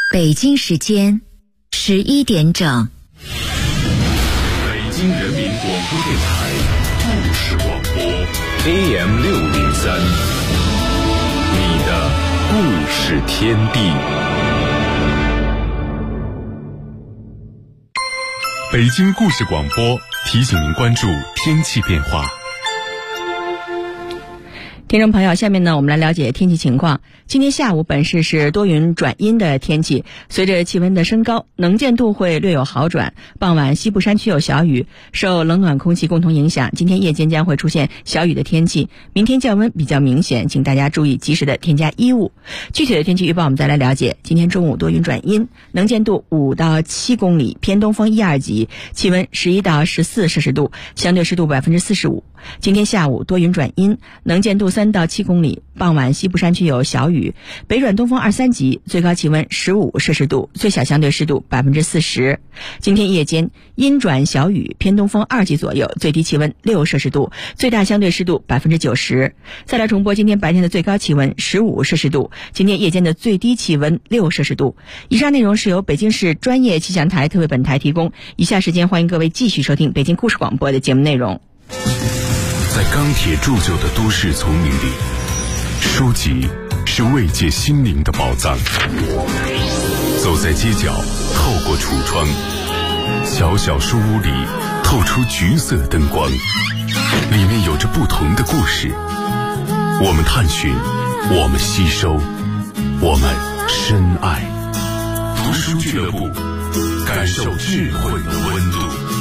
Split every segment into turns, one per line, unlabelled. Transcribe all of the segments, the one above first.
北京时间11点整。
北京人民广播电台故事广播 AM603， 你的故事天地。北京故事广播提醒您关注天气变化。
听众朋友，下面呢我们来了解天气情况。今天下午本市是多云转阴的天气，随着气温的升高，能见度会略有好转。傍晚西部山区有小雨，受冷暖空气共同影响，今天夜间将会出现小雨的天气。明天降温比较明显，请大家注意及时的添加衣物。具体的天气预报我们再来了解。今天中午多云转阴，能见度5到7公里，偏东风1、2级，气温11到14摄氏度，相对湿度45%。今天下午多云转阴，能见度3到7公里，傍晚西部山区有小雨，北转东风2、3级，最高气温15摄氏度，最小相对湿度40%。今天夜间阴转小雨，偏东风2级左右，最低气温6摄氏度，最大相对湿度90%。再来重播今天白天的最高气温15摄氏度，今天夜间的最低气温6摄氏度。以上内容是由北京市专业气象台特为本台提供。以下时间欢迎各位继续收听北京故事广播的节目内容。
在钢铁铸就的都市丛林里，书籍是慰藉心灵的宝藏。走在街角，透过橱窗，小小书屋里透出橘色灯光，里面有着不同的故事。我们探寻，我们吸收，我们深爱。读书俱乐部，感受智慧的温度。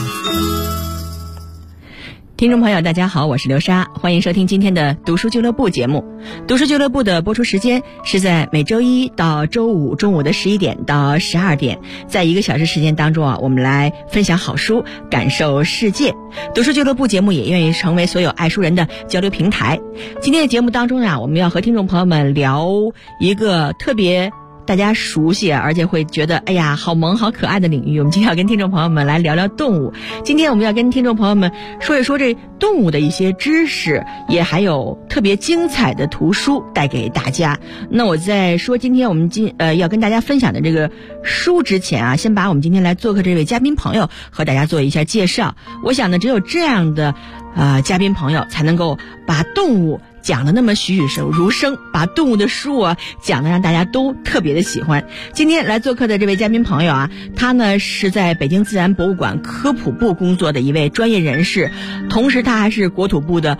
听众朋友大家好，我是刘莎，欢迎收听今天的读书俱乐部节目。读书俱乐部的播出时间是在每周一到周五中午的11点到12点，在1个小时时间当中我们来分享好书，感受世界。读书俱乐部节目也愿意成为所有爱书人的交流平台。今天的节目当中我们要和听众朋友们聊一个特别大家熟悉而且会觉得哎呀好萌好可爱的领域。我们今天要跟听众朋友们来聊聊动物。今天我们要跟听众朋友们说一说这动物的一些知识，也还有特别精彩的图书带给大家。那我在说今天我们要跟大家分享的这个书之前先把我们今天来做客这位嘉宾朋友和大家做一下介绍。我想呢，只有这样的嘉宾朋友才能够把动物讲的那么栩栩如生，把动物的书讲的让大家都特别的喜欢。今天来做客的这位嘉宾朋友他呢是在北京自然博物馆科普部工作的一位专业人士，同时他还是国土部的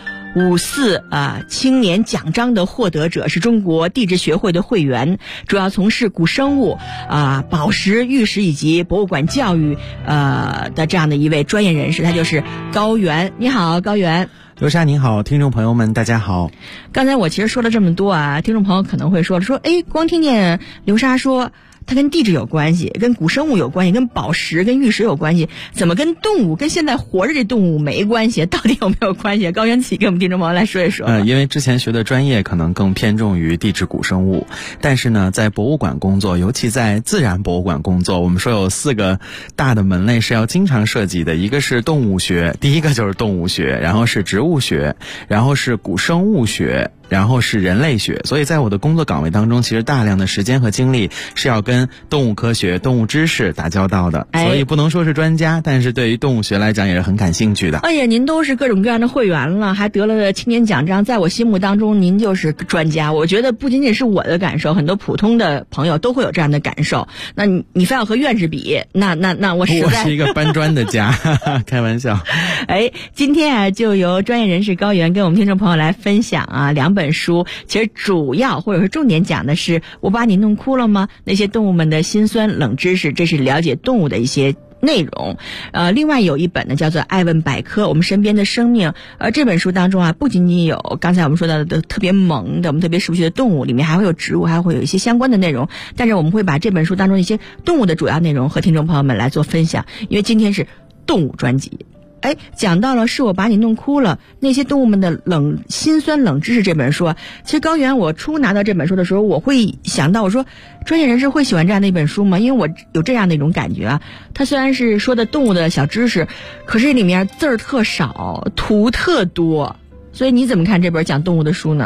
54青年奖章的获得者，是中国地质学会的会员，主要从事古生物宝石、玉石以及博物馆教育的这样的一位专业人士，他就是高原。你好，高原。
刘莎您好，听众朋友们大家好。
刚才我其实说了这么多听众朋友可能会说光听见刘莎说它跟地质有关系，跟古生物有关系，跟宝石跟玉石有关系，怎么跟动物跟现在活着这动物没关系？到底有没有关系？高原自己跟我们听众朋友来说一说。
因为之前学的专业可能更偏重于地质古生物，但是呢在博物馆工作，尤其在自然博物馆工作，我们说有4个大的门类是要经常涉及的。一个是动物学，第一个就是动物学，然后是植物学，然后是古生物学，然后是人类学。所以在我的工作岗位当中，其实大量的时间和精力是要跟动物科学、动物知识打交道的，所以不能说是专家，但是对于动物学来讲也是很感兴趣的。
哎呀，您都是各种各样的会员了，还得了青年奖章，在我心目当中您就是专家。我觉得不仅仅是我的感受，很多普通的朋友都会有这样的感受。那你非要和院士比，那我实在
我是一个搬砖的家开玩笑。
今天就由专业人士高原跟我们听众朋友来分享2本书，其实主要或者是重点讲的是我把你弄哭了吗？那些动物们的辛酸冷知识，这是了解动物的一些内容。另外有一本呢叫做《爱问百科》，我们身边的生命。这本书当中不仅仅有刚才我们说到的特别萌的我们特别熟悉的动物，里面还会有植物，还会有一些相关的内容。但是我们会把这本书当中一些动物的主要内容和听众朋友们来做分享，因为今天是动物专辑。讲到了是我把你弄哭了，那些动物们的辛酸冷知识这本书。其实高原我初拿到这本书的时候，我会想到我说专业人士会喜欢这样的一本书吗？因为我有这样的一种感觉它虽然是说的动物的小知识，可是里面字儿特少，图特多。所以你怎么看这本讲动物的书呢？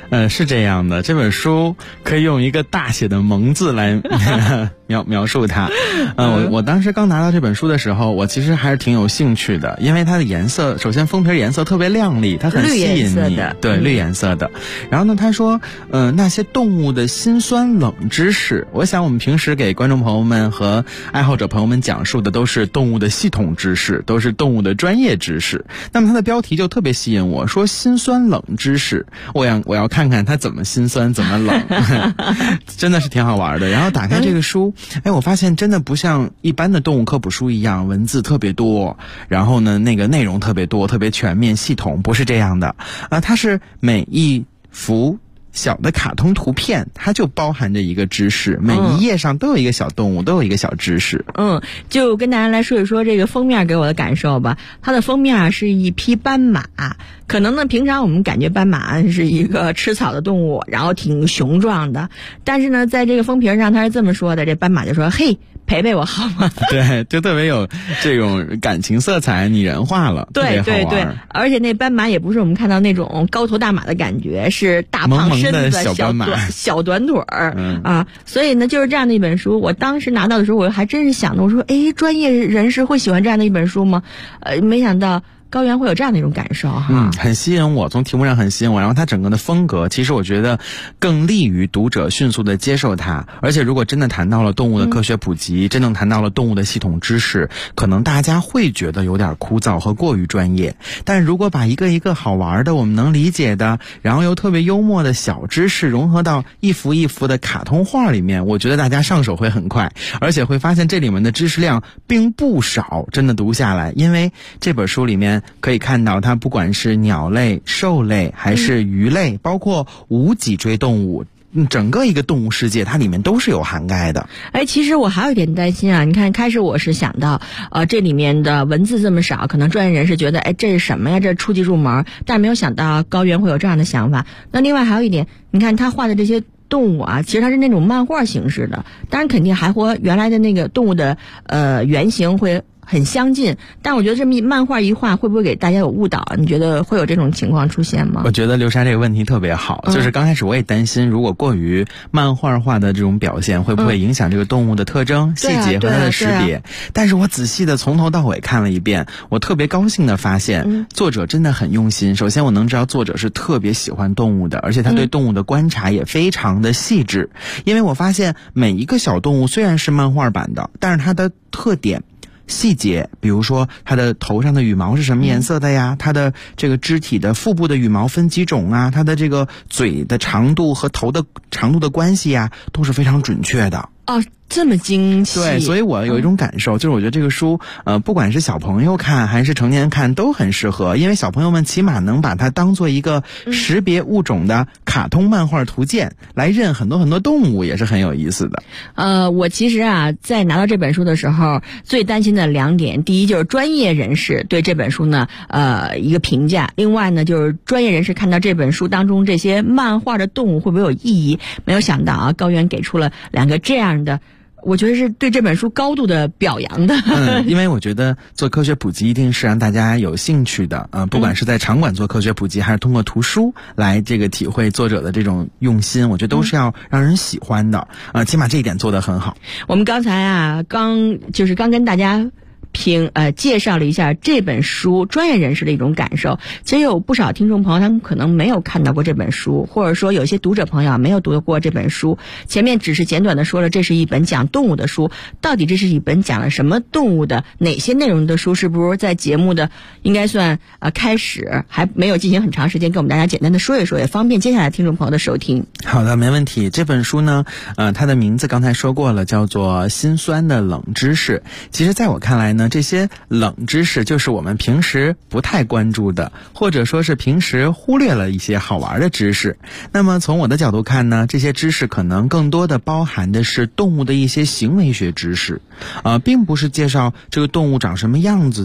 是这样的，这本书可以用一个大写的蒙字来描述它。我当时刚拿到这本书的时候，我其实还是挺有兴趣的，因为它的颜色，首先封皮颜色特别亮丽，它很吸引你，对，绿颜色的。然后呢，他说，那些动物的辛酸冷知识，我想我们平时给观众朋友们和爱好者朋友们讲述的都是动物的系统知识，都是动物的专业知识。那么它的标题就特别吸引我，说辛酸冷知识，我要看看它怎么辛酸怎么冷，真的是挺好玩的。然后打开这个书，我发现真的不像一般的动物科普书一样文字特别多，然后呢那个内容特别多，特别全面系统，不是这样的它是每一幅小的卡通图片，它就包含着一个知识，每一页上都有一个小动物，都有一个小知识。
就跟大家来说一说这个封面给我的感受吧。它的封面是一匹斑马，可能呢平常我们感觉斑马是一个吃草的动物，然后挺雄壮的，但是呢在这个封皮上它是这么说的，这斑马就说：“嘿，陪陪我好吗？”
对，就特别有这种感情色彩，拟人化了。
对对对，而且那斑马也不是我们看到那种高头大马的感觉，是大胖身子小短腿儿所以呢就是这样的一本书。我当时拿到的时候，我还真是想的，我说专业人士会喜欢这样的一本书吗？没想到高原会有这样的一种感受
很吸引我，从题目上很吸引我，然后它整个的风格其实我觉得更利于读者迅速的接受它。而且如果真的谈到了动物的科学普及，真正谈到了动物的系统知识，可能大家会觉得有点枯燥和过于专业，但如果把一个一个好玩的我们能理解的，然后又特别幽默的小知识融合到一幅一幅的卡通画里面，我觉得大家上手会很快，而且会发现这里面的知识量并不少，真的读下来。因为这本书里面可以看到它不管是鸟类、兽类还是鱼类，包括无脊椎动物，整个一个动物世界它里面都是有涵盖的。
其实我还有一点担心你看开始我是想到这里面的文字这么少，可能专业人士觉得这是什么呀，这初级入门，但没有想到高原会有这样的想法。那另外还有一点，你看他画的这些动物其实它是那种漫画形式的，当然肯定还和原来的那个动物的原型会很相近，但我觉得这么漫画一画会不会给大家有误导？你觉得会有这种情况出现吗？
我觉得刘莎这个问题特别好，就是刚开始我也担心，如果过于漫画化的这种表现，会不会影响这个动物的特征、细节和它的识别？但是我仔细的从头到尾看了一遍，我特别高兴的发现，作者真的很用心。首先我能知道作者是特别喜欢动物的，而且他对动物的观察也非常的细致。因为我发现每一个小动物虽然是漫画版的，但是它的特点细节，比如说它的头上的羽毛是什么颜色的呀，它的这个肢体的腹部的羽毛分几种啊，它的这个嘴的长度和头的长度的关系呀，都是非常准确的。
这么精细。
对，所以我有一种感受，就是我觉得这个书不管是小朋友看还是成年人看都很适合，因为小朋友们起码能把它当做一个识别物种的卡通漫画图鉴来认很多很多动物，也是很有意思的。
我其实在拿到这本书的时候最担心的2点，第一就是专业人士对这本书呢一个评价，另外呢就是专业人士看到这本书当中这些漫画的动物会不会有意义。没有想到高原给出了2个这样的，我觉得是对这本书高度的表扬的。
因为我觉得做科学普及一定是让大家有兴趣的，不管是在场馆做科学普及，还是通过图书来这个体会作者的这种用心，我觉得都是要让人喜欢的。起码这一点做得很好。
我们刚才刚跟大家介绍了一下这本书专业人士的一种感受。其实有不少听众朋友他们可能没有看到过这本书，或者说有些读者朋友没有读过这本书。前面只是简短的说了这是一本讲动物的书，到底这是一本讲了什么动物的哪些内容的书，是不是在节目的应该算开始还没有进行很长时间，跟我们大家简单的说一说，也方便接下来听众朋友的收听。
好的，没问题。这本书呢它的名字刚才说过了，叫做辛酸的冷知识。其实在我看来呢，这些冷知识就是我们平时不太关注的，或者说是平时忽略了一些好玩的知识。那么从我的角度看呢，这些知识可能更多的包含的是动物的一些行为学知识，并不是介绍这个动物长什么样子的，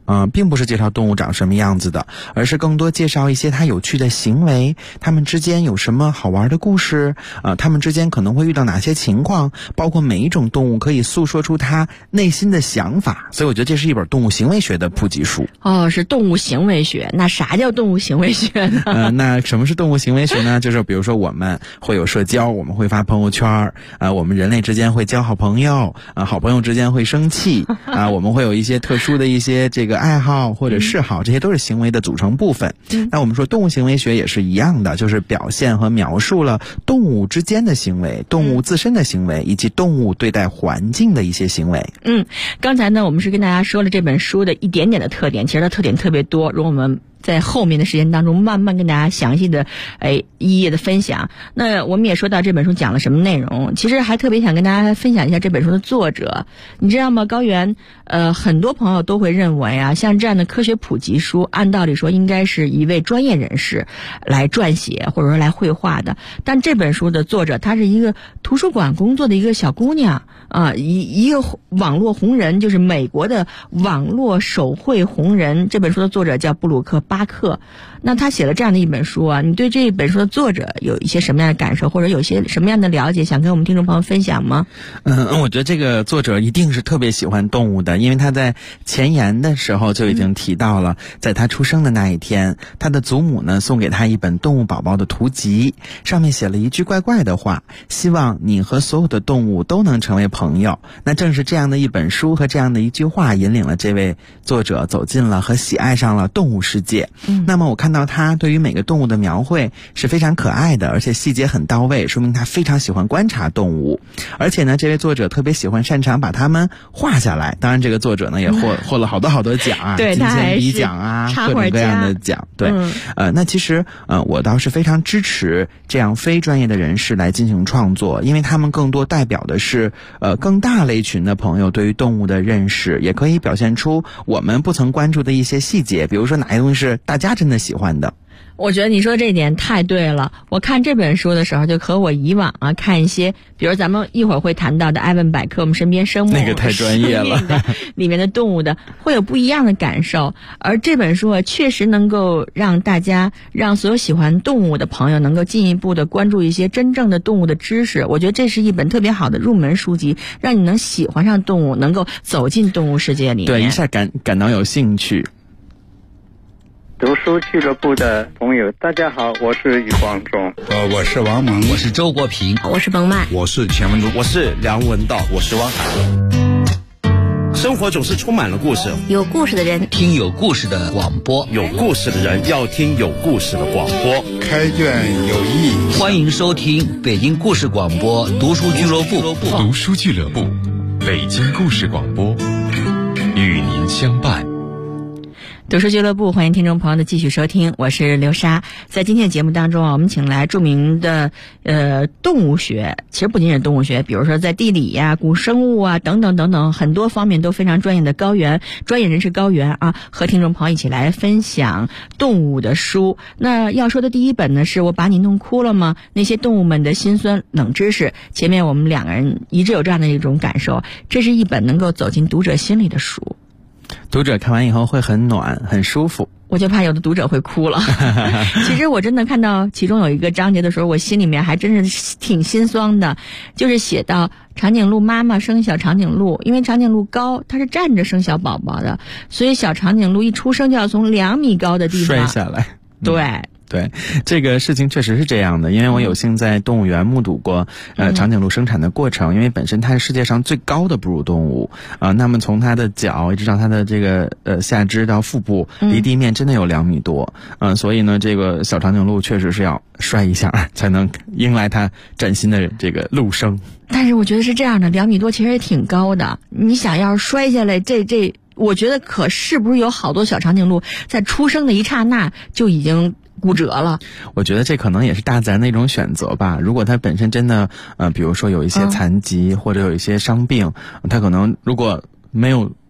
并不是介绍动物长什么样子的，而是更多介绍一些它有趣的行为，它们之间有什么好玩的故事，它们之间可能会遇到哪些情况，包括每一种动物可以诉说出它内心的想法。所以我觉得这是一本动物行为学的普及书。
是动物行为学。那啥叫动物行为学呢？
那什么是动物行为学呢？就是比如说我们会有社交，我们会发朋友圈，我们人类之间会交好朋友，好朋友之间会生气，我们会有一些特殊的一些这个爱好或者嗜好，这些都是行为的组成部分。那我们说动物行为学也是一样的，就是表现和描述了动物之间的行为，动物自身的行为，以及动物对待环境的一些行为。
刚才呢我们是跟大家说了这本书的一点点的特点，其实它特点特别多，如果我们在后面的时间当中慢慢跟大家详细的一页的分享。那我们也说到这本书讲了什么内容，其实还特别想跟大家分享一下这本书的作者。你知道吗，高原很多朋友都会认为啊，像这样的科学普及书按道理说应该是一位专业人士来撰写或者说来绘画的，但这本书的作者她是一个图书馆工作的一个小姑娘一个网络红人，就是美国的网络手绘红人。这本书的作者叫布鲁克巴克。那他写了这样的一本书啊，你对这本书的作者有一些什么样的感受，或者有些什么样的了解，想跟我们听众朋友分享吗？
我觉得这个作者一定是特别喜欢动物的，因为他在前言的时候就已经提到了，在他出生的那一天，他的祖母呢送给他一本动物宝宝的图集，上面写了一句怪怪的话，希望你和所有的动物都能成为朋友。那正是这样的一本书和这样的一句话引领了这位作者走进了和喜爱上了动物世界。那么我看到他对于每个动物的描绘是非常可爱的，而且细节很到位，说明他非常喜欢观察动物。而且呢，这位作者特别擅长把它们画下来。当然这个作者呢也获了好多奖啊，
对，
金钱笔奖啊，各种各样的奖。对，那其实我倒是非常支持这样非专业的人士来进行创作，因为他们更多代表的是更大类群的朋友对于动物的认识，也可以表现出我们不曾关注的一些细节，比如说哪些东西是大家真的喜欢的。
我觉得你说这一点太对了。我看这本书的时候，就和我以往看一些，比如咱们一会儿会谈到的艾问百科，我们身边生物
那个太专业了
里面的动物的会有不一样的感受。而这本书确实能够让所有喜欢动物的朋友能够进一步的关注一些真正的动物的知识。我觉得这是一本特别好的入门书籍，让你能喜欢上动物，能够走进动物世界里面。
对，一下感到有兴趣。
读书俱乐部的朋友大家好，我是余光中，
我是王蒙，
我是周国平，
我是冯曼，
我是钱文忠，
我是梁文道，我是汪涵。生活总是充满了故事，
有故事的人
听有故事的广播，
有故事的人要听有故事的广播，
开卷有益。
欢迎收听北京故事广播读书俱乐部，
读书俱乐部，北京故事广播，与您相伴。
读书俱乐部，欢迎听众朋友的继续收听，我是刘莎。在今天的节目当中我们请来著名的动物学，其实不仅是动物学，比如说在地理呀、古生物啊等等等等很多方面都非常专业的专业人士高原和听众朋友一起来分享动物的书。那要说的第一本呢，是我把你弄哭了吗？那些动物们的辛酸冷知识。前面我们两个人一致有这样的一种感受，这是一本能够走进读者心里的书。
读者看完以后会很暖很舒服，
我就怕有的读者会哭了其实我真的看到其中有一个章节的时候，我心里面还真是挺心酸的，就是写到长颈鹿妈妈生小长颈鹿，因为长颈鹿高，它是站着生小宝宝的，所以小长颈鹿一出生就要从2米高的地方
摔下来。
对，
这个事情确实是这样的，因为我有幸在动物园目睹过长颈鹿生产的过程，因为本身它是世界上最高的哺乳动物那么从它的脚一直到它的这个下肢到腹部离地面真的有2米多所以呢这个小长颈鹿确实是要摔一下才能迎来它崭新的这个鹿生。
但是我觉得是这样的，2米多其实也挺高的，你想要摔下来这我觉得可是不是有好多小长颈鹿在出生的一刹那就已经骨折了。
我觉得这可能也是大自然的一种选择吧。如果它本身真的比如说有一些残疾或者有一些伤病，它可能如果没有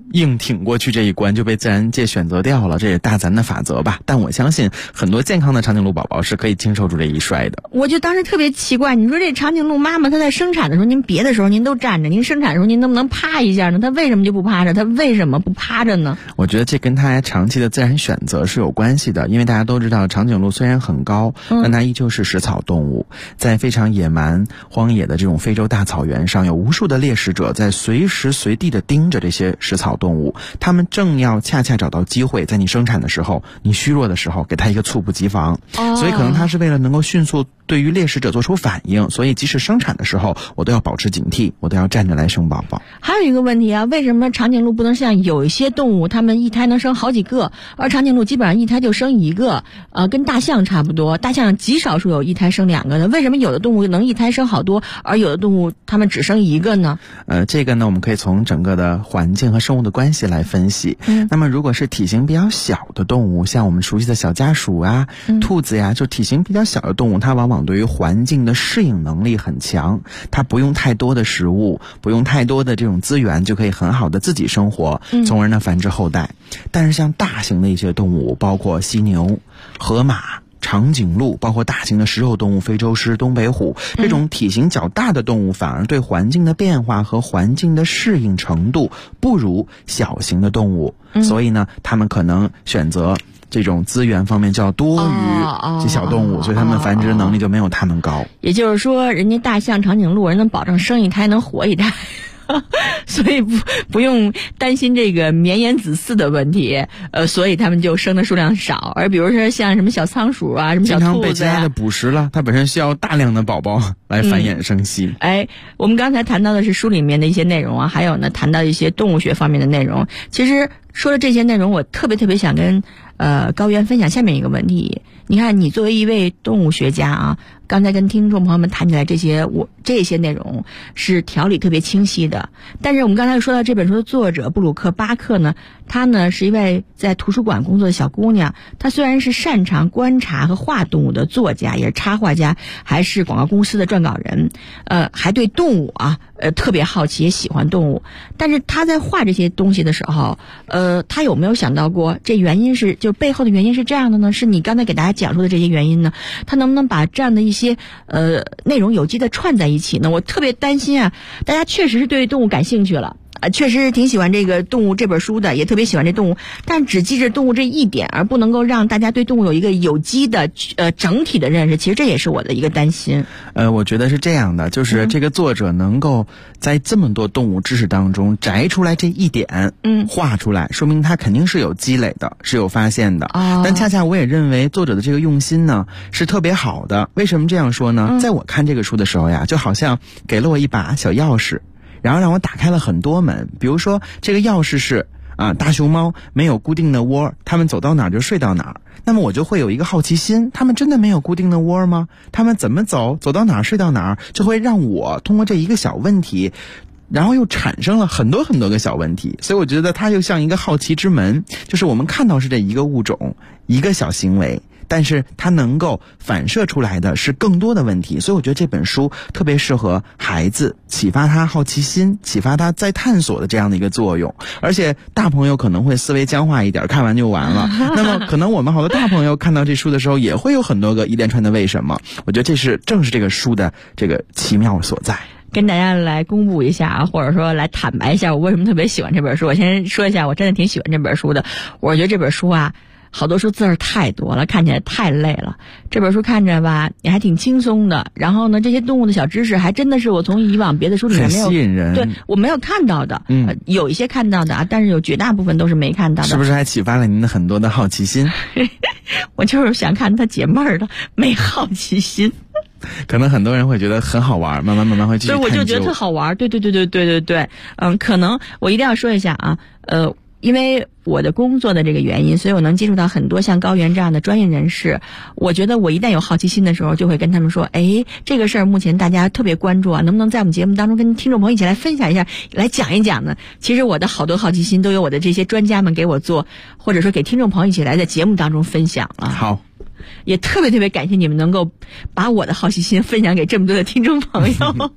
硬挺过去这一关，就被自然界选择掉了，这也大自然的法则吧。但我相信很多健康的长颈鹿宝宝是可以经受住这一摔的。
我就当时特别奇怪，你说这长颈鹿妈妈她在生产的时候，您别的时候您都站着，您生产的时候您能不能趴一下呢？她为什么就不趴着？她为什么不趴着呢？
我觉得这跟它长期的自然选择是有关系的，因为大家都知道长颈鹿虽然很高，但它依旧是食草动物，在非常野蛮荒野的这种非洲大草原上，有无数的猎食者在随时随地的盯着这些食草动物，他们正要恰恰找到机会，在你生产的时候，你虚弱的时候给它一个猝不及防。所以可能它是为了能够迅速对于猎食者做出反应，所以即使生产的时候我都要保持警惕，我都要站着来生宝宝。
还有一个问题啊，为什么长颈鹿不能像有一些动物它们一胎能生好几个，而长颈鹿基本上一胎就生一个，跟大象差不多，大象极少数有一胎生两个的，为什么有的动物能一胎生好多，而有的动物它们只生一个呢？
这个呢我们可以从整个的环境和生物的关系来分析。那么如果是体型比较小的动物，像我们熟悉的小家鼠啊、兔子呀，就体型比较小的动物，它往往对于环境的适应能力很强，它不用太多的食物，不用太多的这种资源，就可以很好的自己生活，从而呢繁殖后代。但是像大型的一些动物，包括犀牛、河马、长颈鹿，包括大型的食肉动物非洲狮、东北虎，这种体型较大的动物反而对环境的变化和环境的适应程度不如小型的动物，所以呢他们可能选择这种资源方面较多于这小动物，所以它们繁殖能力就没有它们高。
也就是说人家大象、长颈鹿人能保证生一胎能活一胎所以不用担心这个绵延子嗣的问题，所以他们就生的数量少。而比如说像什么小仓鼠啊，什么小兔子
经常被其他的捕食了，它本身需要大量的宝宝来繁衍生息。
我们刚才谈到的是书里面的一些内容啊，还有呢谈到一些动物学方面的内容。其实说了这些内容，我特别想跟高原分享下面一个问题。你看，你作为一位动物学家啊，刚才跟听众朋友们谈起来这些内容是条理特别清晰的。但是我们刚才说到这本书的作者布鲁克·巴克呢，她呢是一位在图书馆工作的小姑娘。她虽然是擅长观察和画动物的作家，也是插画家，还是广告公司的撰稿人，还对动物啊特别好奇，也喜欢动物。但是她在画这些东西的时候，她有没有想到过这原因是就背后的原因是这样的呢？是你刚才给大家讲述的这些原因呢？她能不能把这样的一些内容有机的串在一起呢？我特别担心啊，大家确实是对动物感兴趣了。确实挺喜欢这个动物这本书的，也特别喜欢这动物，但只记着动物这一点，而不能够让大家对动物有一个有机的整体的认识。其实这也是我的一个担心。
我觉得是这样的，就是这个作者能够在这么多动物知识当中摘出来这一点，画出来，说明他肯定是有积累的，是有发现的。但恰恰我也认为作者的这个用心呢是特别好的。为什么这样说呢？在我看这个书的时候呀，就好像给了我一把小钥匙，然后让我打开了很多门。比如说这个钥匙是大熊猫没有固定的窝，它们走到哪儿就睡到哪儿，那么我就会有一个好奇心，它们真的没有固定的窝吗？它们怎么走到哪儿睡到哪儿，就会让我通过这一个小问题，然后又产生了很多个小问题。所以我觉得它就像一个好奇之门，就是我们看到是这一个物种一个小行为，但是它能够反射出来的是更多的问题。所以我觉得这本书特别适合孩子，启发他好奇心，启发他在探索的这样的一个作用。而且大朋友可能会思维僵化一点，看完就完了那么可能我们好多大朋友看到这书的时候也会有很多个一连串的为什么。我觉得正是这个书的这个奇妙所在。
跟大家来公布一下啊，或者说来坦白一下我为什么特别喜欢这本书。我先说一下，我真的挺喜欢这本书的。我觉得这本书啊，好多书字儿太多了，看起来太累了。这本书看着吧也还挺轻松的，然后呢这些动物的小知识还真的是我从以往别的书里面没有，
很吸引人，
对，我没有看到的。有一些看到的啊，但是有绝大部分都是没看到的。
是不是还启发了您的很多的好奇心？
我就是想看他解闷儿的，没好奇心。
可能很多人会觉得很好玩，慢慢会继续探究。
所以我就觉得特好玩。对。可能我一定要说一下啊，因为我的工作的这个原因，所以我能接触到很多像高原这样的专业人士。我觉得我一旦有好奇心的时候，就会跟他们说，这个事儿目前大家特别关注啊，能不能在我们节目当中跟听众朋友一起来分享一下，来讲一讲呢？其实我的好多好奇心都由我的这些专家们给我做，或者说给听众朋友一起来在节目当中分享了。
好，
也特别感谢你们能够把我的好奇心分享给这么多的听众朋友。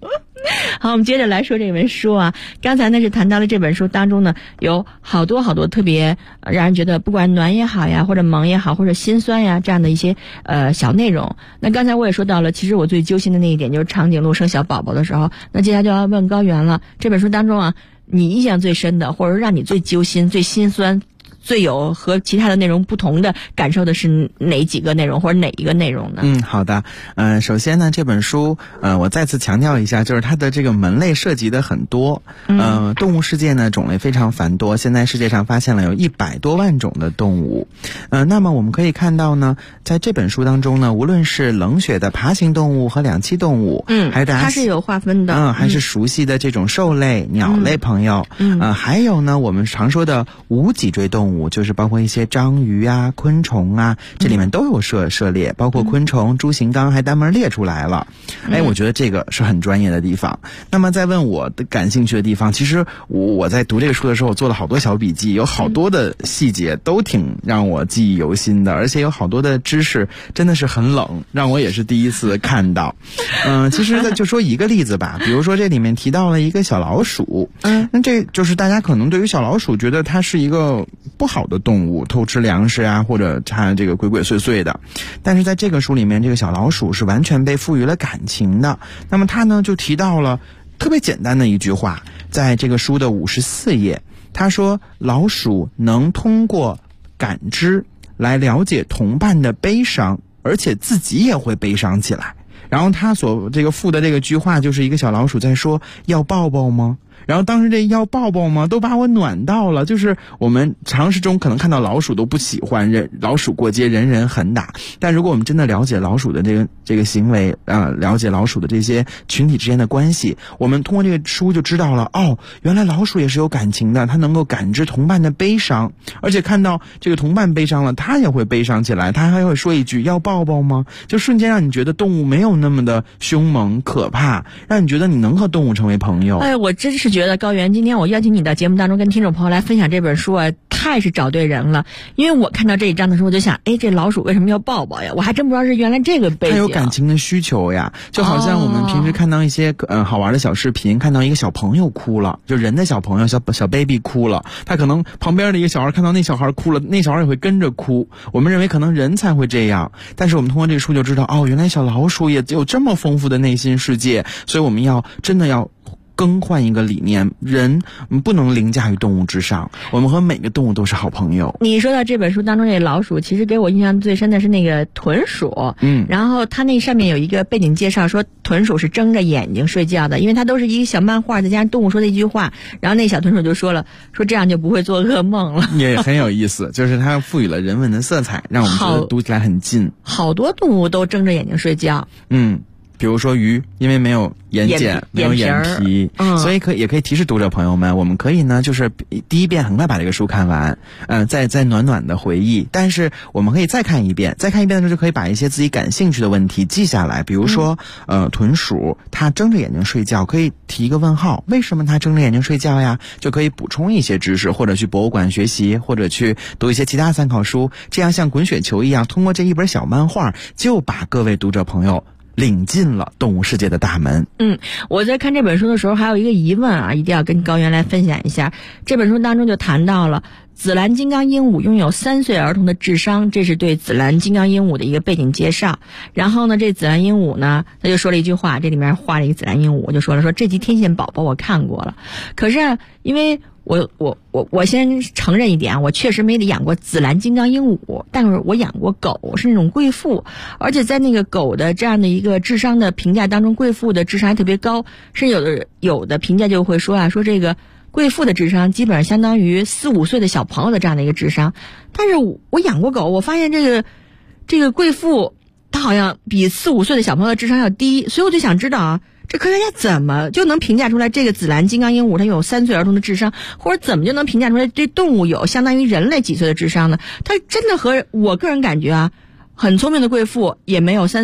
好，我们接着来说这本书啊。刚才呢是谈到了这本书当中呢有好多特别让人觉得不管暖也好呀，或者萌也好，或者心酸呀这样的一些小内容。那刚才我也说到了，其实我最揪心的那一点就是长颈鹿生小宝宝的时候。那接下来就要问高原了，这本书当中啊，你印象最深的，或者让你最揪心、最心酸、最有和其他的内容不同的感受的是哪几个内容，或者哪一个内容呢？
好的。首先呢，这本书我再次强调一下，就是它的这个门类涉及的很多。动物世界呢种类非常繁多，现在世界上发现了有100多万种的动物。那么我们可以看到呢，在这本书当中呢，无论是冷血的爬行动物和两栖动物，还是大家
它是有划分的，
还是熟悉的这种兽类、鸟类朋友，还有呢我们常说的无脊椎动物。就是包括一些章鱼啊、昆虫啊，这里面都有涉猎，包括昆虫、猪形纲还单门列出来了。我觉得这个是很专业的地方。那么再问我的感兴趣的地方，其实我在读这个书的时候，我做了好多小笔记，有好多的细节都挺让我记忆犹新的，而且有好多的知识真的是很冷，让我也是第一次看到。其实就说一个例子吧，比如说这里面提到了一个小老鼠，那这就是大家可能对于小老鼠觉得它是一个不好的动物，偷吃粮食啊，或者它这个鬼鬼祟祟的。但是在这个书里面，这个小老鼠是完全被赋予了感情的。那么它呢就提到了特别简单的一句话，在这个书的54页，他说老鼠能通过感知来了解同伴的悲伤，而且自己也会悲伤起来。然后他所这个附的这个句话就是一个小老鼠在说要抱抱吗？然后当时这要抱抱吗都把我暖到了。就是我们常识中可能看到老鼠都不喜欢，老鼠过街人人狠打，但如果我们真的了解老鼠的这个行为，了解老鼠的这些群体之间的关系，我们通过这个书就知道了，原来老鼠也是有感情的，它能够感知同伴的悲伤，而且看到这个同伴悲伤了，它也会悲伤起来，它还会说一句要抱抱吗？就瞬间让你觉得动物没有那么的凶猛可怕，让你觉得你能和动物成为朋友。
我真是觉得高原，今天我邀请你到节目当中跟听众朋友来分享这本书啊，太是找对人了。因为我看到这一章的时候，我就想，这老鼠为什么要抱抱呀？我还真不知道是原来这个背景。
它有感情的需求呀，就好像我们平时看到一些好玩的小视频，看到一个小朋友哭了，就人的小朋友小 baby 哭了，他可能旁边的一个小孩看到那小孩哭了，那小孩也会跟着哭。我们认为可能人才会这样，但是我们通过这个书就知道，原来小老鼠也有这么丰富的内心世界。所以我们真的要更换一个理念，人不能凌驾于动物之上，我们和每个动物都是好朋友。
你说到这本书当中这老鼠，其实给我印象最深的是那个豚鼠。然后它那上面有一个背景介绍，说豚鼠是睁着眼睛睡觉的，因为它都是一个小漫画再加上动物说的一句话，然后那小豚鼠就说了，说这样就不会做噩梦了。
也很有意思，就是它赋予了人文的色彩，让我们觉得读起来很近。
好多动物都睁着眼睛睡觉。
比如说鱼，因为没有眼睑，没有眼皮，所以也可以提示读者朋友们，我们可以呢就是第一遍很快把这个书看完，再暖暖的回忆。但是我们可以再看一遍的时候就可以把一些自己感兴趣的问题记下来。比如说豚鼠它睁着眼睛睡觉，可以提一个问号，为什么它睁着眼睛睡觉呀？就可以补充一些知识，或者去博物馆学习，或者去读一些其他参考书，这样像滚雪球一样，通过这一本小漫画就把各位读者朋友领进了动物世界的大门。
我在看这本书的时候还有一个疑问啊，一定要跟高原来分享一下。这本书当中就谈到了紫蓝金刚鹦鹉拥有3岁儿童的智商，这是对紫蓝金刚鹦鹉的一个背景介绍。然后呢，这紫蓝鹦鹉呢，他就说了一句话，这里面画了一个紫蓝鹦鹉，就说这集天线宝宝我看过了，可是因为我先承认一点，我确实没养过紫蓝金刚鹦鹉，但是我养过狗，是那种贵妇，而且在那个狗的这样的一个智商的评价当中，贵妇的智商还特别高，甚至有的评价就会说说这个贵妇的智商基本上相当于4、5岁的小朋友的这样的一个智商。但是我养过狗，我发现这个贵妇她好像比4、5岁的小朋友的智商要低，所以我就想知道啊，这科学家怎么就能评价出来这个紫蓝金刚鹦鹉它有3岁儿童的智商，或者怎么就能评价出来这动物有相当于人类几岁的智商呢？它真的和我个人感觉啊，很聪明的贵妇也没有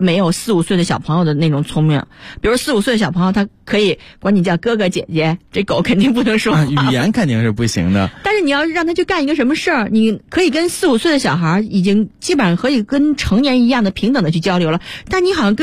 4、5岁的小朋友的那种聪明。比如4、5岁的小朋友，他可以管你叫哥哥姐姐，这狗肯定不能说话，
语言肯定是不行的。
但是你要让他去干一个什么事儿，你可以跟4、5岁的小孩已经基本上可以跟成年一样的平等的去交流了，但你好像跟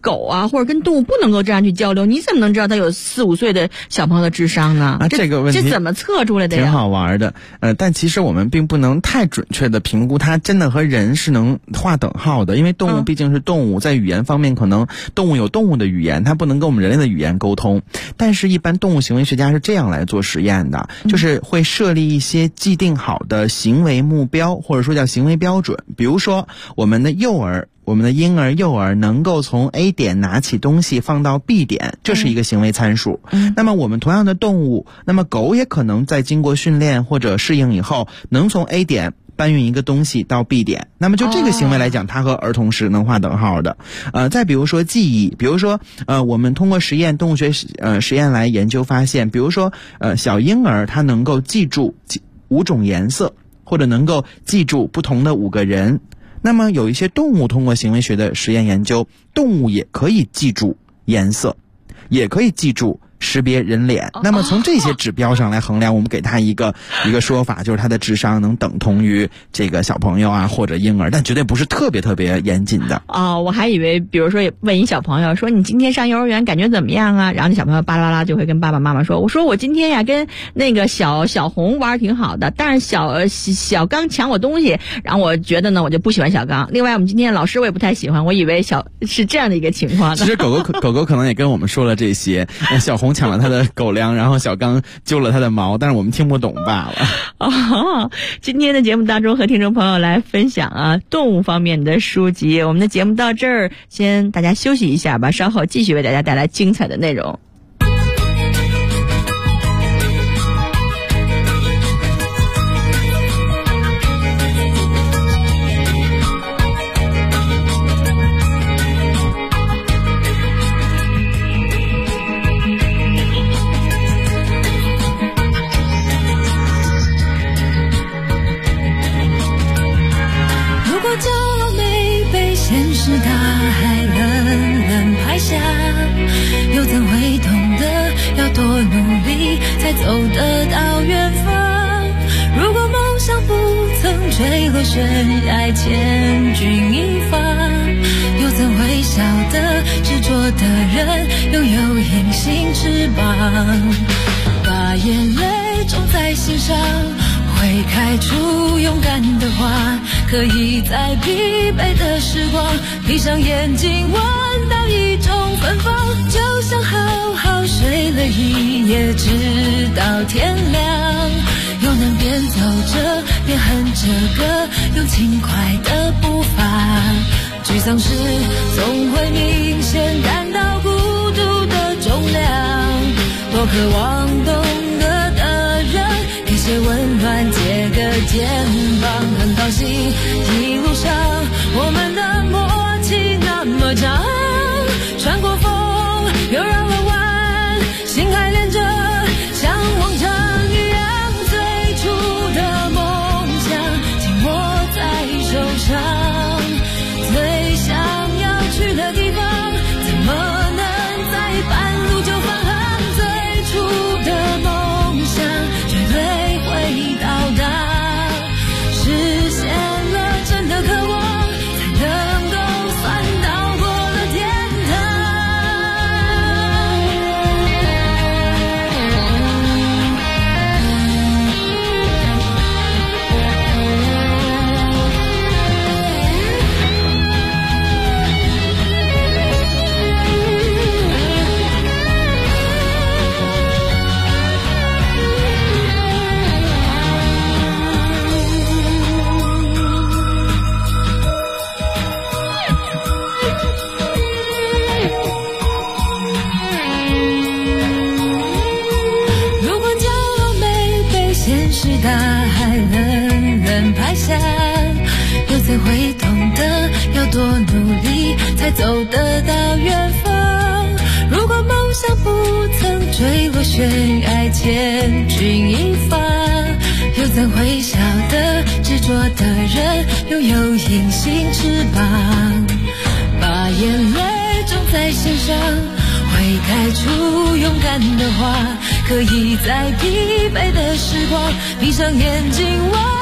狗啊或者跟动物不能够这样去交流，你怎么能知道他有4、5岁的小朋友的智商呢？
这个问题
这怎么测出来的呀？
挺好玩的。但其实我们并不能太准确的评估它真的和人是能划等号的，因为动物毕竟是动物，在语言方面可能动物有动物的语言，它不能跟我们人类的语言沟通。但是一般动物行为学家是这样来做实验的，就是会设立一些既定好的行为目标，或者说叫行为标准。比如说我们的婴儿幼儿能够从 A 点拿起东西放到 B 点，这是一个行为参数。那么我们同样的动物，那么狗也可能在经过训练或者适应以后，能从 A 点搬运一个东西到 B 点，那么就这个行为来讲，它和儿童是能划等号的。再比如说记忆，比如说我们通过动物学实验来研究发现，比如说小婴儿他能够记住5种颜色，或者能够记住不同的5个人。那么有一些动物通过行为学的实验研究，动物也可以记住颜色，也可以记住识别人脸。那么从这些指标上来衡量，我们给他一个说法，就是他的智商能等同于这个小朋友啊或者婴儿，但绝对不是特别严谨的。
我还以为比如说问一小朋友说你今天上幼儿园感觉怎么样啊，然后那小朋友巴拉巴拉就会跟爸爸妈妈说，我说我今天呀跟那个小红玩挺好的，但是小刚抢我东西，然后我觉得呢我就不喜欢小刚，另外我们今天老师我也不太喜欢，我以为是这样的一个情况的。
其实狗狗可能也跟我们说了这些，小红抢了他的狗粮，然后小刚揪了他的毛，但是我们听不懂罢了。
今天的节目当中和听众朋友来分享动物方面的书籍。我们的节目到这儿，先大家休息一下吧，稍后继续为大家带来精彩的内容。
才走得到远方。如果梦想不曾坠落悬崖，千钧一发，又怎会晓得执着的人拥有隐形翅膀？把眼泪种在心上，会开出勇敢的花，可以在疲惫的时光闭上眼睛闻到一种芬芳，就像好好睡了一夜直到天亮，又能边走着边哼着歌，用轻快的步伐，沮丧时总会明显感到孤独的重量，多渴望懂得的人给些温暖，借个肩膀，很高兴一路上我们的默契那么长，穿过风又绕了弯，心还连着像往常一样，最初的梦想紧握在手上，最想要去的地方怎么能在半路就返航，最初的梦想绝对会到达，实现了真的渴望，才能够算到过了天堂。如果骄傲没被现实大海冷冷拍下，又怎会懂得要多努力才走得到远方？如果梦想不曾坠落悬崖，千钧一发，又怎会晓得执着的人拥有隐形翅膀？把眼泪种在心上，会开出勇敢的花，可以在疲惫的时光闭上眼睛闻到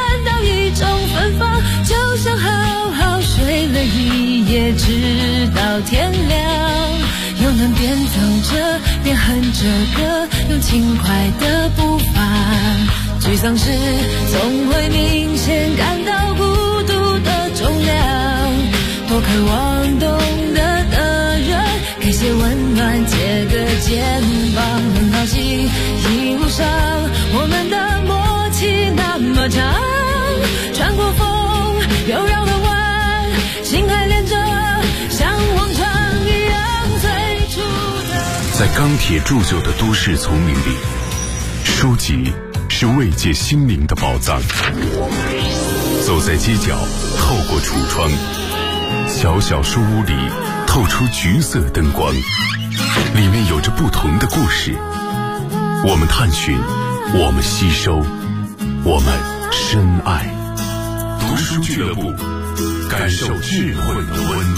一种芬芳，就像好好睡了一夜直到天亮，又能边走着边哼着歌，用轻快的步伐，沮丧时总会明显感到孤独的重量，多渴望懂得的人给些温暖，借个肩膀，很高兴一路上我们的默契那么长，穿过风又绕了弯，心还连着像往常一样最初的。
在钢铁铸就的都市丛林里，书籍是慰藉心灵的宝藏。走在街角，透过橱窗，小小书屋里透出橘色灯光，里面有着不同的故事。我们探寻，我们吸收，我们深爱。读书俱乐部，感受智慧的温度。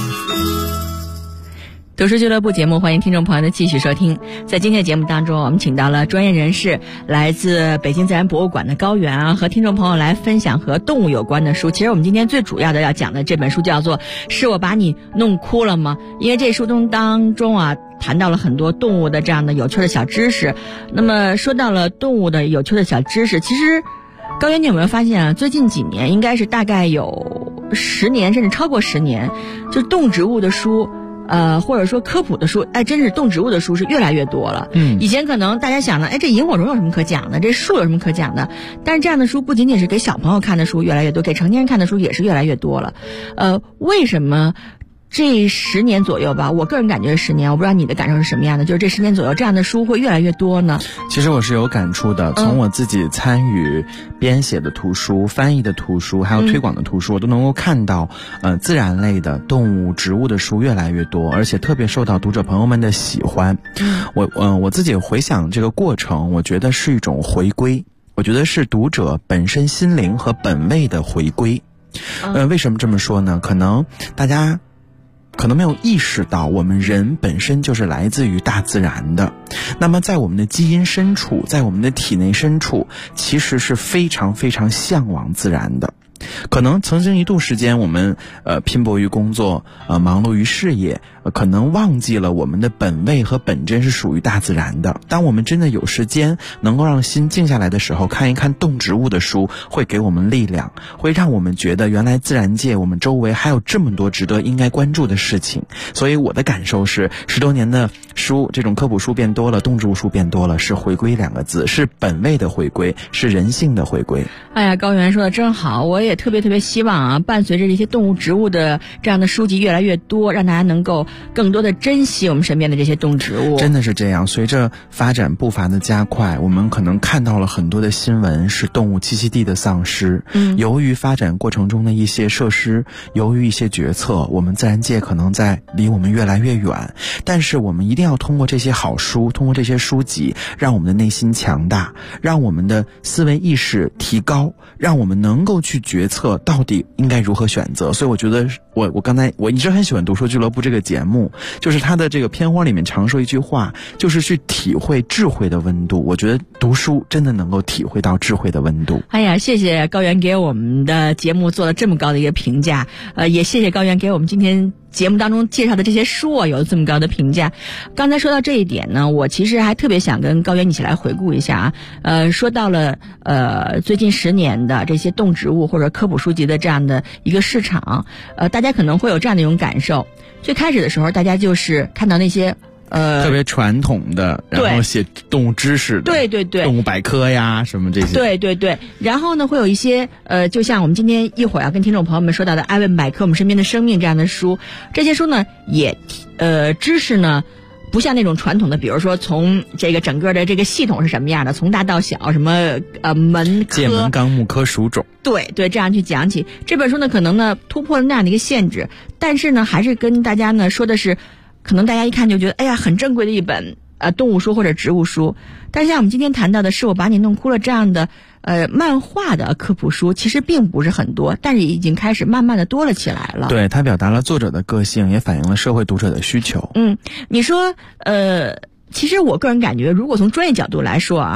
读书俱乐部节目，欢迎听众朋友的继续收听。在今天的节目当中，我们请到了专业人士，来自北京自然博物馆的高原啊，和听众朋友来分享和动物有关的书。其实我们今天最主要的要讲的这本书叫做《是我把你弄哭了吗》，因为这书当中啊谈到了很多动物的这样的有趣的小知识。那么说到了动物的有趣的小知识，其实高原，你有没有发现啊？最近几年，应该是大概有10年甚至超过10年，就动植物的书或者说科普的书，真是动植物的书是越来越多了。以前可能大家想呢，这萤火虫有什么可讲的，这树有什么可讲的，但是这样的书不仅仅是给小朋友看的书越来越多，给成年人看的书也是越来越多了。为什么这10年左右吧，我个人感觉是10年，我不知道你的感受是什么样的，就是这10年左右这样的书会越来越多呢？
其实我是有感触的，从我自己参与编写的图书、翻译的图书还有推广的图书，我都能够看到自然类的动物植物的书越来越多，而且特别受到读者朋友们的喜欢。我自己回想这个过程，我觉得是一种回归，我觉得是读者本身心灵和本位的回归。为什么这么说呢？可能大家没有意识到，我们人本身就是来自于大自然的。那么在我们的基因深处，在我们的体内深处，其实是非常非常向往自然的。可能曾经一度时间，我们拼搏于工作，忙碌于事业，可能忘记了我们的本位和本真是属于大自然的。当我们真的有时间能够让心静下来的时候，看一看动植物的书，会给我们力量，会让我们觉得原来自然界我们周围还有这么多值得应该关注的事情。所以我的感受是，10多年的书，这种科普书变多了，动植物书变多了，是回归2个字，是本位的回归，是人性的回归。
哎呀，高原说的真好，我也特别希望啊，伴随着这些动物植物的这样的书籍越来越多，让大家能够更多的珍惜我们身边的这些动植物。
真的是这样，随着发展步伐的加快，我们可能看到了很多的新闻是动物栖息地的丧失。由于发展过程中的一些设施，由于一些决策，我们自然界可能在离我们越来越远。但是我们一定要通过这些好书，通过这些书籍，让我们的内心强大，让我们的思维意识提高，让我们能够去决策到底应该如何选择。所以我觉得我一直很喜欢读书俱乐部这个节目，就是它的这个片花里面常说一句话，就是去体会智慧的温度。我觉得读书真的能够体会到智慧的温度。
哎呀，谢谢高原给我们的节目做了这么高的一个评价，也谢谢高原给我们今天节目当中介绍的这些书啊有了这么高的评价。刚才说到这一点呢，我其实还特别想跟高原一起来回顾一下啊。说到了最近10年的这些动植物或者科普书籍的这样的一个市场，大家可能会有这样的一种感受。最开始的时候，大家就是看到那些
特别传统的，然后写动物知识的，
对，
动物百科呀什么这些，
对。然后呢，会有一些就像我们今天一会儿要跟听众朋友们说到的《艾问百科》我们身边的生命这样的书，这些书呢也知识呢不像那种传统的，比如说从这个整个的这个系统是什么样的，从大到小，什么门科、
界门纲目科属种，
对，这样去讲起。这本书呢，可能呢突破了那样的一个限制，但是呢，还是跟大家呢说的是，可能大家一看就觉得，哎呀，很正规的一本动物书或者植物书。但是像我们今天谈到的是我把你弄哭了这样的漫画的科普书，其实并不是很多，但是已经开始慢慢的多了起来了。
对，它表达了作者的个性，也反映了社会读者的需求。
你说其实我个人感觉，如果从专业角度来说啊，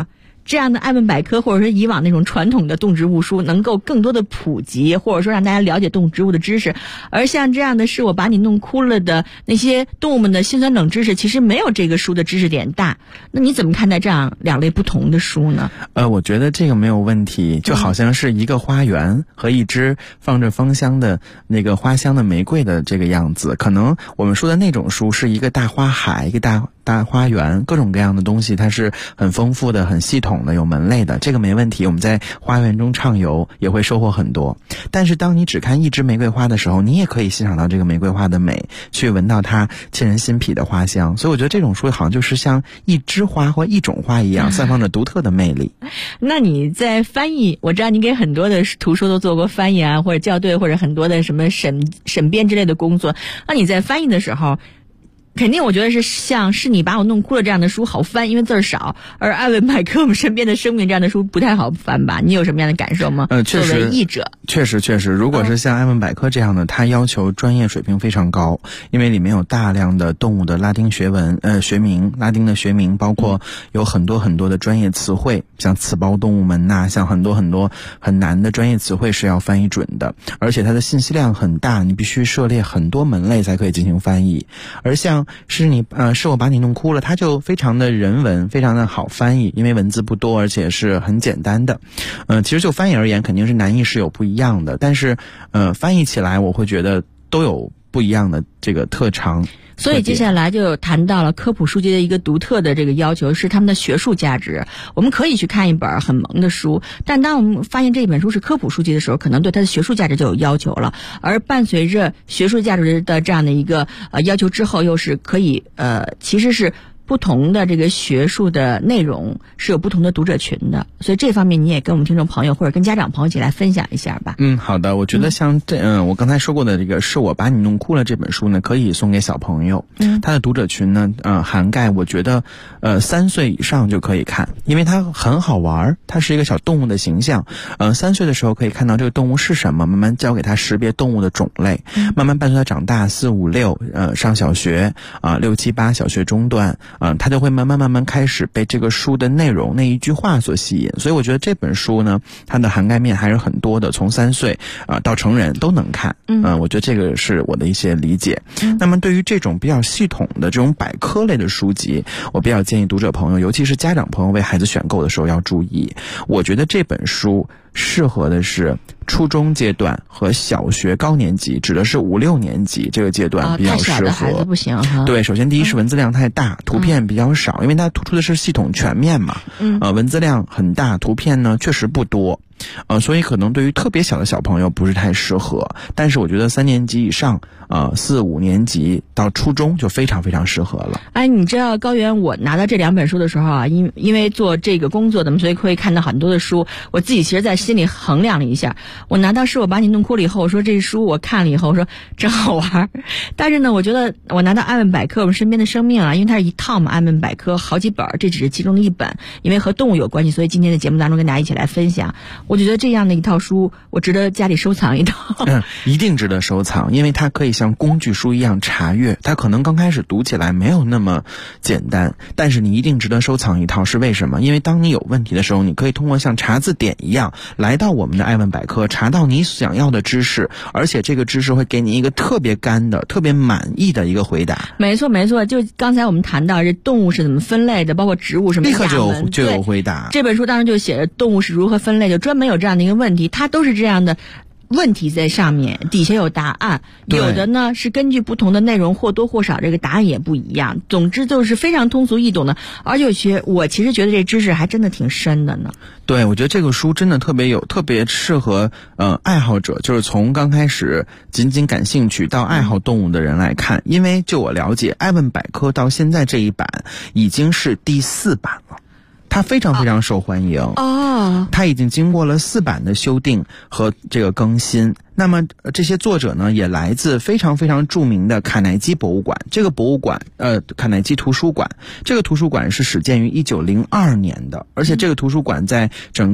这样的爱问百科或者说以往那种传统的动植物书能够更多的普及，或者说让大家了解动植物的知识。而像这样的是我把你弄哭了的那些动物们的辛酸冷知识，其实没有这个书的知识点大。那你怎么看待这样两类不同的书呢？
我觉得这个没有问题，就好像是一个花园和一只放着芳香的那个花香的玫瑰的这个样子。可能我们说的那种书是一个大花海，一个大花园，各种各样的东西，它是很丰富的、很系统的、有门类的，这个没问题。我们在花园中畅游也会收获很多。但是当你只看一枝玫瑰花的时候，你也可以欣赏到这个玫瑰花的美，去闻到它沁人心脾的花香。所以我觉得这种书好像就是像一枝花或一种花一样，散发着独特的魅力。
那你在翻译，我知道你给很多的图书都做过翻译啊，或者校对，或者很多的什么审编之类的工作。那你在翻译的时候，肯定我觉得是你把我弄哭了这样的书好翻，因为字儿少，而爱问百科我们身边的生命这样的书不太好翻吧？你有什么样的感受吗？
确实，
作为译者，
确实，如果是像爱问百科这样的，它要求专业水平非常高，因为里面有大量的动物的拉丁学名，拉丁的学名，包括有很多很多的专业词汇，像刺胞动物们呐，像很多很多很难的专业词汇是要翻译准的，而且它的信息量很大，你必须涉猎很多门类才可以进行翻译。而像是我把你弄哭了，它就非常的人文，非常的好翻译，因为文字不多，而且是很简单的。其实就翻译而言，肯定是难易是有不一样的，但是翻译起来我会觉得都有不一样的这个特长。
所以接下来就谈到了科普书籍的一个独特的这个要求是他们的学术价值。我们可以去看一本很萌的书，但当我们发现这本书是科普书籍的时候，可能对它的学术价值就有要求了。而伴随着学术价值的这样的一个要求之后，又是可以其实是不同的这个学术的内容是有不同的读者群的，所以这方面你也跟我们听众朋友或者跟家长朋友一起来分享一下吧。
好的，我觉得像我刚才说过的这个是我把你弄哭了这本书呢，可以送给小朋友。它的读者群呢，涵盖我觉得3岁以上就可以看，因为它很好玩，它是一个小动物的形象。3岁的时候可以看到这个动物是什么，慢慢教给他识别动物的种类，慢慢伴随他长大，4、5、6上小学6、7、8小学中段。他就会慢慢开始被这个书的内容那一句话所吸引，所以我觉得这本书呢，它的涵盖面还是很多的，从3岁到成人都能看。我觉得这个是我的一些理解。那么对于这种比较系统的这种百科类的书籍，我比较建议读者朋友，尤其是家长朋友为孩子选购的时候要注意。我觉得这本书适合的是初中阶段和小学高年级，指的是5、6年级这个阶段比较适合。太小的
孩子不行哈。
对，首先第一是文字量太大，图片比较少，因为它突出的是系统全面嘛。文字量很大，图片呢确实不多。所以可能对于特别小的小朋友不是太适合，但是我觉得3年级以上4、5年级到初中就非常非常适合了。
你知道高原，我拿到这2本书的时候啊，因为做这个工作的，所以会看到很多的书。我自己其实在心里衡量了一下，我拿到是我把你弄哭了以后，我说这书我看了以后，我说真好玩。但是呢，我觉得我拿到爱问百科我们身边的生命啊，因为它是一套嘛，爱问百科好几本，这只是其中的一本，因为和动物有关系，所以今天的节目当中跟大家一起来分享。我觉得这样的一套书，我值得家里收藏一套。
一定值得收藏，因为它可以像工具书一样查阅。它可能刚开始读起来没有那么简单，但是你一定值得收藏一套。是为什么？因为当你有问题的时候，你可以通过像查字典一样来到我们的爱问百科，查到你想要的知识，而且这个知识会给你一个特别干的、特别满意的一个回答。
没错，就刚才我们谈到这动物是怎么分类的，包括植物什么，
立刻就有回答。
这本书当中就写着动物是如何分类，就专门有这样的一个问题，它都是这样的问题在上面，底下有答案，有的呢是根据不同的内容或多或少这个答案也不一样。总之就是非常通俗易懂的，而且我其实觉得这知识还真的挺深的呢。
对，我觉得这个书真的特别适合爱好者，就是从刚开始仅仅感兴趣到爱好动物的人来看。因为就我了解，爱问百科到现在这一版已经是第4版了。它非常非常受欢迎它已经经过了4版的修订和这个更新。那么这些作者呢，也来自非常非常著名的卡耐基博物馆。这个博物馆卡耐基图书馆，这个图书馆是始建于1902年的，而且这个图书馆在整